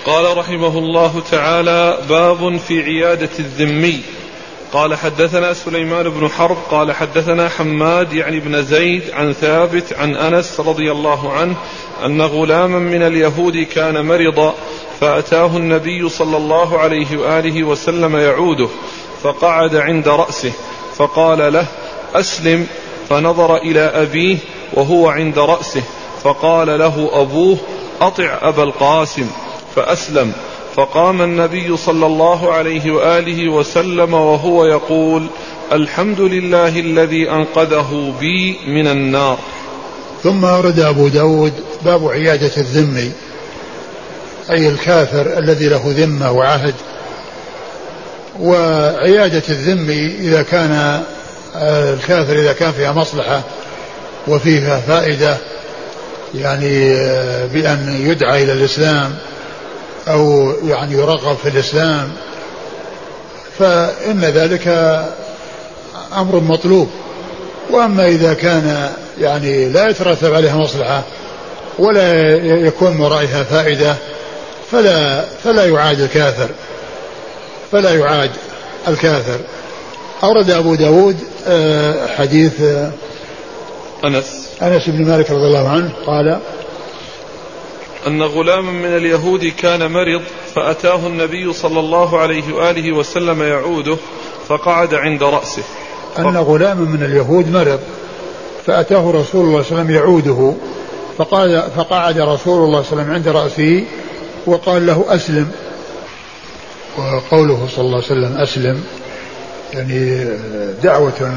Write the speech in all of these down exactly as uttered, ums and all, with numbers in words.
قال رحمه الله تعالى: باب في عيادة الذمي. قال حدثنا سليمان بن حرب قال حدثنا حماد يعني بن زيد عن ثابت عن أنس رضي الله عنه أن غلاما من اليهود كان مرضا فأتاه النبي صلى الله عليه وآله وسلم يعوده فقعد عند رأسه فقال له: أسلم. فنظر إلى أبيه وهو عند رأسه فقال له أبوه: أطع أبا القاسم. فأسلم. فقام النبي صلى الله عليه وآله وسلم وهو يقول: الحمد لله الذي أنقذه بي من النار. ثم أورد أبو داود باب عيادة الذمي، أي الكافر الذي له ذمة وعهد. وعيادة الذمي إذا كان الكافر إذا كان فيها مصلحة وفيها فائدة، يعني بأن يدعى إلى الإسلام أو يعني يرغب في الإسلام، فإن ذلك أمر مطلوب. وأما إذا كان يعني لا يترتب عليها مصلحة ولا يكون ورائها فائدة فلا فلا يعاد الكافر فلا يعاد الكافر. أورد أبو داود حديث أنس أنس بن مالك رضي الله عنه قال: أن غلاما من اليهود كان مرض فأتاه النبي صلى الله عليه وآله وسلم يعوده فقعد عند رأسه. أن غلاما من اليهود مرض فأتاه رسول الله صلى الله عليه وسلم يعوده فقعد, فقعد رسول الله صلى الله عليه وسلم عند رأسه وقال له: أسلم. وقوله صلى الله عليه وسلم أسلم يعني دعوة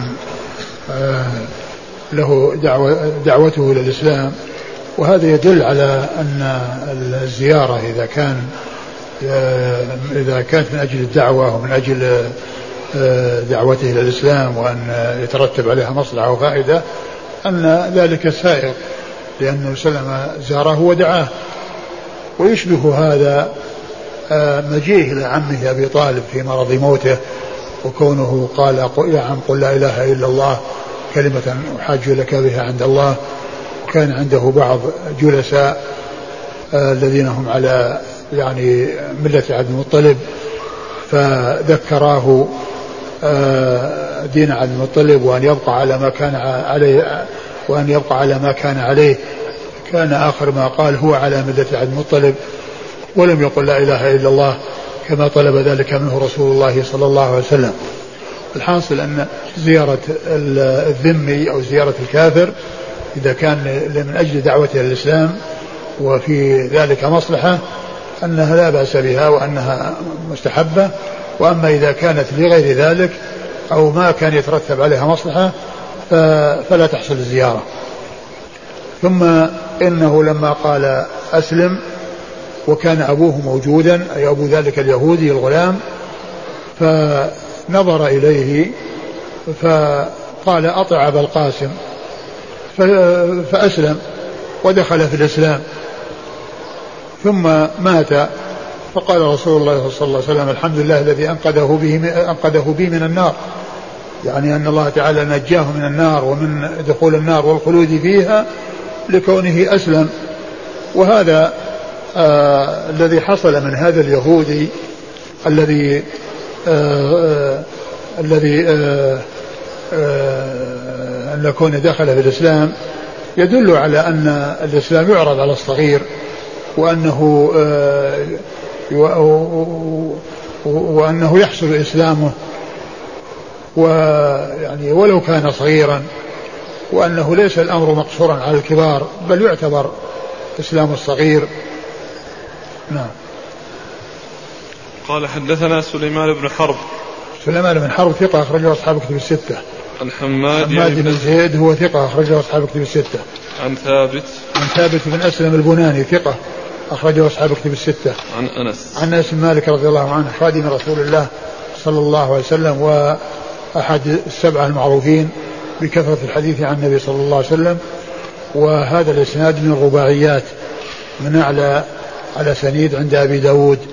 له دعوة دعوته إلى الإسلام، وهذا يدل على أن الزيارة إذا كان إذا كانت من أجل الدعوة ومن أجل دعوته إلى الإسلام وأن يترتب عليها مصلحة وفائدة أن ذلك سائغ، لأنه سلم زاره ودعاه. ويشبه هذا مجيء إلى عمه أبي طالب في مرض موته وكونه قال: يا عم قل لا إله إلا الله كلمة أحاج لك بها عند الله. وكان عنده بعض جلساء الذين هم على يعني ملة عبد المطلب فذكراه دين عبد المطلب وأن يبقى على ما كان عليه وأن يبقى على ما كان عليه. كان آخر ما قال: هو على ملة عبد المطلب، ولم يقل لا إله إلا الله كما طلب ذلك منه رسول الله صلى الله عليه وسلم. الحاصل أن زيارة الذمي أو زيارة الكافر إذا كان من أجل دعوته للإسلام وفي ذلك مصلحة أنها لا بأس بها وأنها مستحبة. وأما إذا كانت لغير ذلك أو ما كان يترتب عليها مصلحة فلا تحصل الزيارة. ثم إنه لما قال أسلم وكان أبوه موجودا أي أبو ذلك اليهودي الغلام فنظر إليه فقال: أطع أبا القاسم. فأسلم ودخل في الإسلام ثم مات. فقال رسول الله صلى الله عليه وسلم: الحمد لله الذي أنقذه به أنقذه بي من النار، يعني أن الله تعالى نجاه من النار ومن دخول النار والخلود فيها لكونه أسلم. وهذا آه الذي حصل من هذا اليهودي الذي آه آه الذي آه آه أن كونه دخل في الإسلام يدل على أن الإسلام يعرض على الصغير وأنه آه وأنه يحصل إسلامه ويعني ولو كان صغيرا، وأنه ليس الأمر مقصورا على الكبار بل يعتبر إسلام الصغير. نعم. قال حدثنا سليمان بن حرب. سليمان بن حرب ثقة أخرجه أصحاب كتب الستة. عن حماد, حماد بن زيد هو ثقة أخرجه أصحاب كتب الستة. عن ثابت عن ثابت بن أسلم البناني ثقة أخرجه أصحاب كتب الستة. عن أنس عن أنس بن مالك رضي الله عنه خادم رسول الله صلى الله عليه وسلم وأحد السبعة المعروفين بكثرة الحديث عن النبي صلى الله عليه وسلم. وهذا الإسناد من الرباعيات من أعلى على سنيد عند أبي داود